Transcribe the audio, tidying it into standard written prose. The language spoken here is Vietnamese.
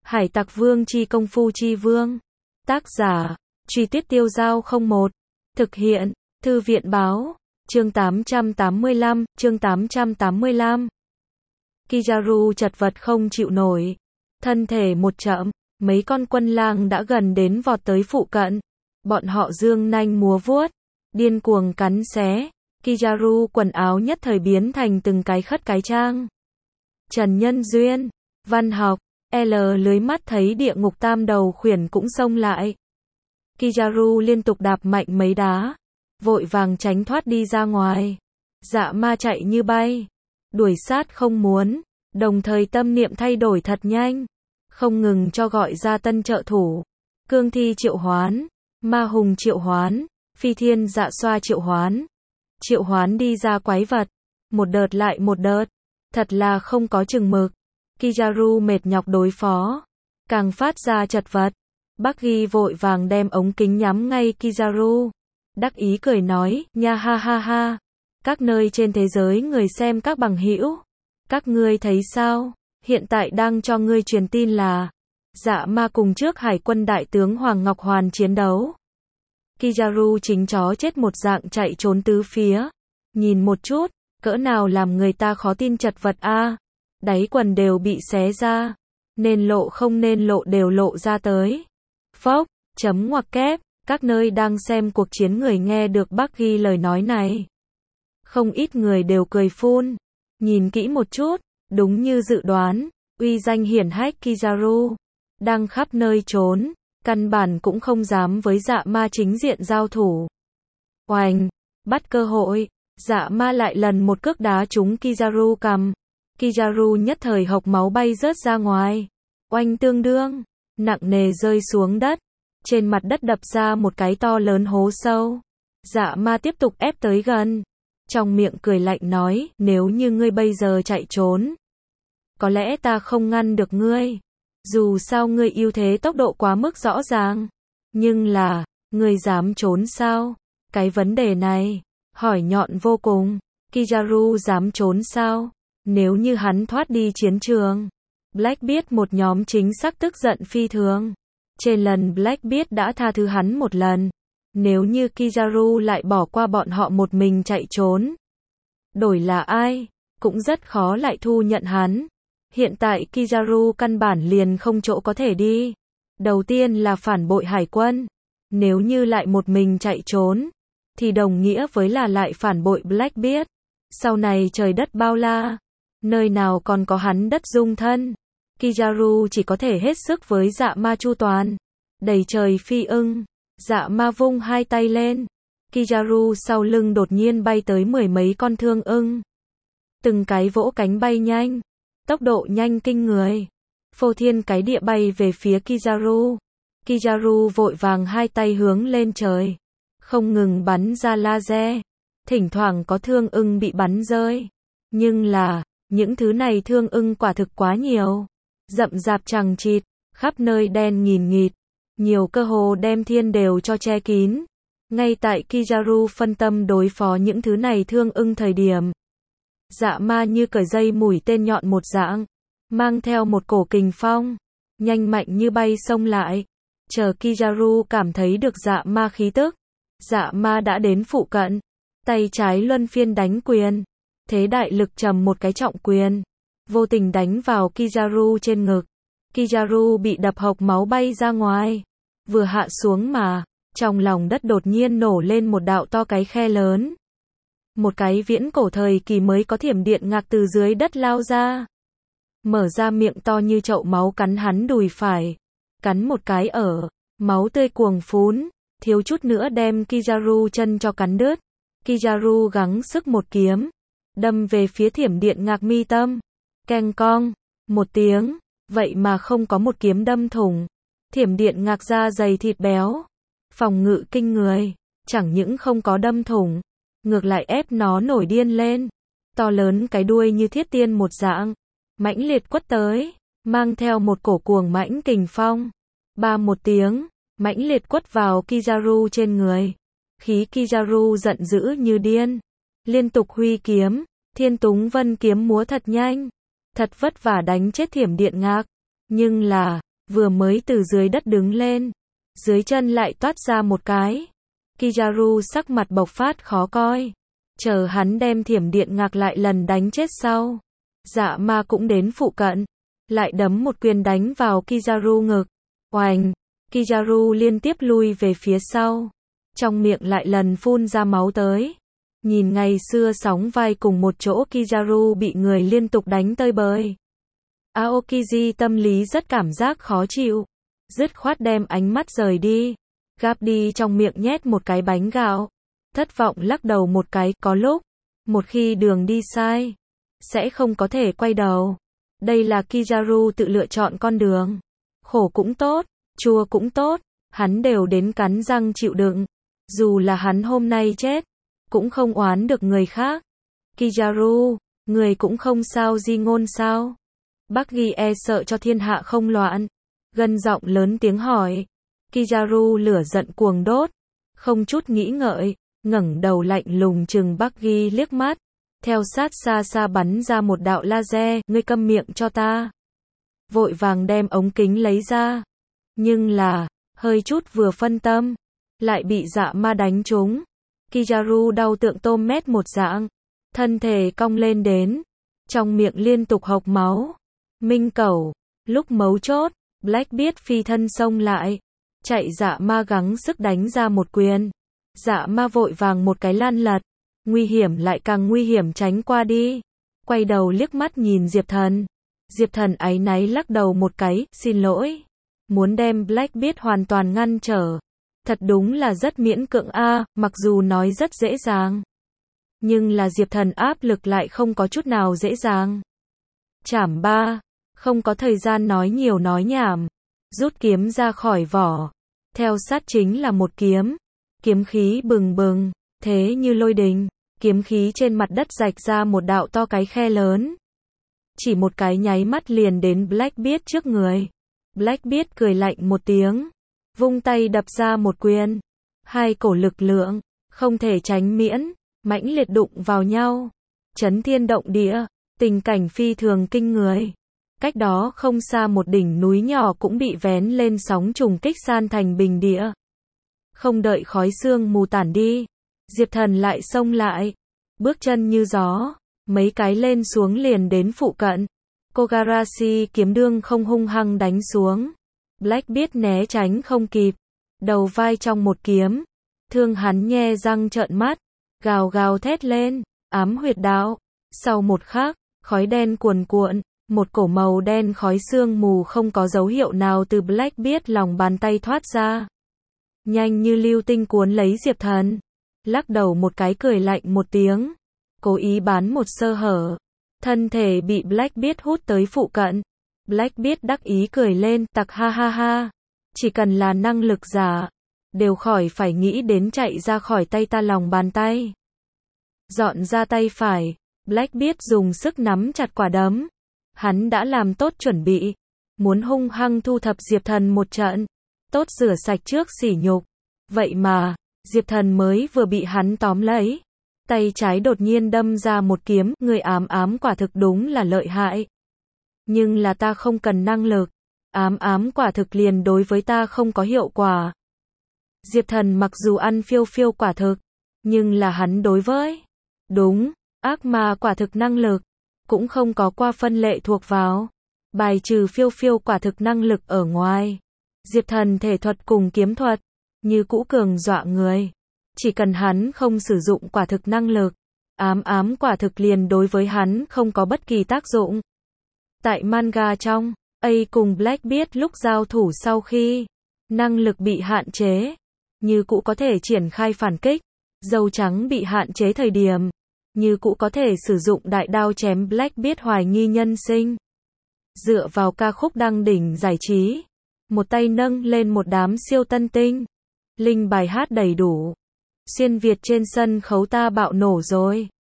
Hải Tặc Vương chi công phu chi vương. Tác giả, Truy Tuyết Tiêu Dao 01. Thực hiện, Thư viện báo. Chương 885, chương 885. Kizaru chật vật không chịu nổi. Thân thể một chậm, mấy con quân lang đã gần đến vọt tới phụ cận. Bọn họ giương nanh múa vuốt, điên cuồng cắn xé. Kizaru quần áo nhất thời biến thành từng cái khất cái trang. Trần Nhân Duyên, văn học, L lưới mắt thấy địa ngục tam đầu khuyển cũng xông lại. Kizaru liên tục đạp mạnh mấy đá, vội vàng tránh thoát đi ra ngoài. Dạ ma chạy như bay, đuổi sát không muốn, đồng thời tâm niệm thay đổi thật nhanh, không ngừng cho gọi ra tân trợ thủ. Cương thi triệu hoán, ma hùng triệu hoán, phi thiên dạ xoa triệu hoán đi ra quái vật, một đợt lại một đợt, thật là không có chừng mực. Kizaru mệt nhọc đối phó, càng phát ra chật vật. Buggy vội vàng đem ống kính nhắm ngay Kizaru, đắc ý cười nói, nha ha ha ha, các nơi trên thế giới người xem các bằng hữu, các ngươi thấy sao, hiện tại đang cho ngươi truyền tin là, dạ ma cùng trước hải quân đại tướng Hoàng Ngọc Hoàn chiến đấu. Kizaru chính chó chết một dạng chạy trốn tứ phía, nhìn một chút, cỡ nào làm người ta khó tin chật vật a, đáy quần đều bị xé ra, nên lộ không nên lộ đều lộ ra tới. Phốc, chấm ngoặc kép, các nơi đang xem cuộc chiến người nghe được Buggy lời nói này. Không ít người đều cười phun, nhìn kỹ một chút, đúng như dự đoán, uy danh hiển hách Kizaru, đang khắp nơi trốn, căn bản cũng không dám với dạ ma chính diện giao thủ. Oành, bắt cơ hội, dạ ma lại lần một cước đá trúng Kizaru cằm. Kizaru nhất thời hộc máu bay rớt ra ngoài. Oanh tương đương, nặng nề rơi xuống đất. Trên mặt đất đập ra một cái to lớn hố sâu. Dạ ma tiếp tục ép tới gần. Trong miệng cười lạnh nói, nếu như ngươi bây giờ chạy trốn, có lẽ ta không ngăn được ngươi. Dù sao ngươi ưu thế tốc độ quá mức rõ ràng. Nhưng là, ngươi dám trốn sao? Cái vấn đề này, hỏi nhọn vô cùng. Kizaru dám trốn sao? Nếu như hắn thoát đi chiến trường, Blackbeard một nhóm chính xác tức giận phi thường. Trên lần Blackbeard đã tha thứ hắn một lần. Nếu như Kizaru lại bỏ qua bọn họ một mình chạy trốn, đổi là ai, cũng rất khó lại thu nhận hắn. Hiện tại Kizaru căn bản liền không chỗ có thể đi. Đầu tiên là phản bội hải quân. Nếu như lại một mình chạy trốn, thì đồng nghĩa với là lại phản bội Blackbeard. Sau này trời đất bao la, nơi nào còn có hắn đất dung thân. Kizaru chỉ có thể hết sức với dạ ma chu toàn. Đầy trời phi ưng, dạ ma vung hai tay lên. Kizaru sau lưng đột nhiên bay tới mười mấy con thương ưng. Từng cái vỗ cánh bay nhanh, tốc độ nhanh kinh người. Phô thiên cái địa bay về phía Kizaru. Kizaru vội vàng hai tay hướng lên trời, không ngừng bắn ra laser. Thỉnh thoảng có thương ưng bị bắn rơi. Nhưng là, những thứ này thương ưng quả thực quá nhiều. Rậm rạp chằng chịt, khắp nơi đen nghìn nghịt. Nhiều cơ hồ đem thiên đều cho che kín. Ngay tại Kizaru phân tâm đối phó những thứ này thương ưng thời điểm, dạ ma như cởi dây mũi tên nhọn một dạng, mang theo một cổ kình phong, nhanh mạnh như bay xông lại. Chờ Kizaru cảm thấy được dạ ma khí tức, dạ ma đã đến phụ cận, tay trái luân phiên đánh quyền, thế đại lực trầm một cái trọng quyền, vô tình đánh vào Kizaru trên ngực. Kizaru bị đập hộc máu bay ra ngoài, vừa hạ xuống mà, trong lòng đất đột nhiên nổ lên một đạo to cái khe lớn. Một cái viễn cổ thời kỳ mới có thiểm điện ngạc từ dưới đất lao ra, mở ra miệng to như chậu máu cắn hắn đùi phải, cắn một cái ở, máu tươi cuồng phún, thiếu chút nữa đem Kizaru chân cho cắn đứt. Kizaru gắng sức một kiếm, đâm về phía thiểm điện ngạc mi tâm. Keng cong, một tiếng, vậy mà không có một kiếm đâm thủng. Thiểm điện ngạc da dày thịt béo, phòng ngự kinh người, chẳng những không có đâm thủng, ngược lại ép nó nổi điên lên. To lớn cái đuôi như thiết tiên một dạng, mãnh liệt quất tới, mang theo một cổ cuồng mãnh kình phong. Ba một tiếng, mãnh liệt quất vào Kizaru trên người. Khí Kizaru giận dữ như điên, liên tục huy kiếm, Thiên Túng Vân kiếm múa thật nhanh, thật vất vả đánh chết thiểm điện ngạc. Nhưng là, vừa mới từ dưới đất đứng lên, dưới chân lại toát ra một cái. Kizaru sắc mặt bộc phát khó coi. Chờ hắn đem thiểm điện ngạc lại lần đánh chết sau. Dạ ma cũng đến phụ cận. Lại đấm một quyền đánh vào Kizaru ngực. Oành! Kizaru liên tiếp lui về phía sau. Trong miệng lại lần phun ra máu tới. Nhìn ngày xưa sóng vai cùng một chỗ Kizaru bị người liên tục đánh tơi bời. Aokiji tâm lý rất cảm giác khó chịu. Dứt khoát đem ánh mắt rời đi. Gáp đi trong miệng nhét một cái bánh gạo. Thất vọng lắc đầu một cái, có lúc, một khi đường đi sai, sẽ không có thể quay đầu. Đây là Kizaru tự lựa chọn con đường. Khổ cũng tốt, chua cũng tốt, hắn đều đến cắn răng chịu đựng. Dù là hắn hôm nay chết, cũng không oán được người khác. Kizaru, người cũng không sao di ngôn sao? Bác Ghi e sợ cho thiên hạ không loạn. Gân giọng lớn tiếng hỏi. Kizaru lửa giận cuồng đốt, không chút nghĩ ngợi, ngẩng đầu lạnh lùng trừng Bác Ghi liếc mắt, theo sát xa xa bắn ra một đạo laser, ngươi câm miệng cho ta. Vội vàng đem ống kính lấy ra, nhưng là, hơi chút vừa phân tâm, lại bị dạ ma đánh trúng. Kizaru đau tượng tôm mét một dạng, thân thể cong lên đến, trong miệng liên tục hộc máu. Minh Cẩu, lúc mấu chốt, Blackbeard phi thân xông lại, chạy dạ ma gắng sức đánh ra một quyền. Dạ ma vội vàng một cái lăn lật, nguy hiểm lại càng nguy hiểm tránh qua đi. Quay đầu liếc mắt nhìn Diệp Thần. Diệp Thần áy náy lắc đầu một cái, xin lỗi. Muốn đem Blackbeard hoàn toàn ngăn trở. Thật đúng là rất miễn cưỡng a, mặc dù nói rất dễ dàng. Nhưng là Diệp Thần áp lực lại không có chút nào dễ dàng. Chảm ba, không có thời gian nói nhiều nói nhảm. Rút kiếm ra khỏi vỏ. Theo sát chính là một kiếm. Kiếm khí bừng bừng, thế như lôi đình. Kiếm khí trên mặt đất rạch ra một đạo to cái khe lớn. Chỉ một cái nháy mắt liền đến Blackbeard trước người. Blackbeard cười lạnh một tiếng, vung tay đập ra một quyền. Hai cổ lực lượng, không thể tránh miễn, mãnh liệt đụng vào nhau. Chấn thiên động địa, tình cảnh phi thường kinh người. Cách đó không xa một đỉnh núi nhỏ cũng bị vén lên sóng trùng kích san thành bình địa. Không đợi khói sương mù tản đi, Diệp Thần lại xông lại, bước chân như gió, mấy cái lên xuống liền đến phụ cận. Kogarashi kiếm đương không hung hăng đánh xuống. Blackbeard né tránh không kịp, đầu vai trong một kiếm, thương hắn nhe răng trợn mắt, gào gào thét lên, ám huyệt đạo. Sau một khắc, khói đen cuồn cuộn, một cổ màu đen khói sương mù không có dấu hiệu nào từ Blackbeard lòng bàn tay thoát ra. Nhanh như lưu tinh cuốn lấy Diệp Thần. Lắc đầu một cái cười lạnh một tiếng. Cố ý bán một sơ hở. Thân thể bị Blackbeard hút tới phụ cận. Blackbeard đắc ý cười lên, tặc ha ha ha. Chỉ cần là năng lực giả, đều khỏi phải nghĩ đến chạy ra khỏi tay ta lòng bàn tay. Dọn ra tay phải, Blackbeard dùng sức nắm chặt quả đấm. Hắn đã làm tốt chuẩn bị, muốn hung hăng thu thập Diệp Thần một trận. Tốt rửa sạch trước sỉ nhục. Vậy mà, Diệp Thần mới vừa bị hắn tóm lấy. Tay trái đột nhiên đâm ra một kiếm, người ám ám quả thực đúng là lợi hại. Nhưng là ta không cần năng lực. Ám ám quả thực liền đối với ta không có hiệu quả. Diệp Thần mặc dù ăn phiêu phiêu quả thực, nhưng là hắn đối với đúng, ác ma quả thực năng lực, cũng không có qua phân lệ thuộc vào. Bài trừ phiêu phiêu quả thực năng lực ở ngoài. Diệp Thần thể thuật cùng kiếm thuật, như cũ cường dọa người. Chỉ cần hắn không sử dụng quả thực năng lực, ám ám quả thực liền đối với hắn không có bất kỳ tác dụng. Tại manga trong, A cùng Blackbeard lúc giao thủ sau khi năng lực bị hạn chế, như cũ có thể triển khai phản kích. Dâu trắng bị hạn chế thời điểm, như cũ có thể sử dụng đại đao chém Blackbeard hoài nghi nhân sinh. Dựa vào ca khúc đăng đỉnh giải trí, một tay nâng lên một đám siêu tân tinh. Linh bài hát đầy đủ. Xuyên Việt trên sân khấu ta bạo nổ rồi.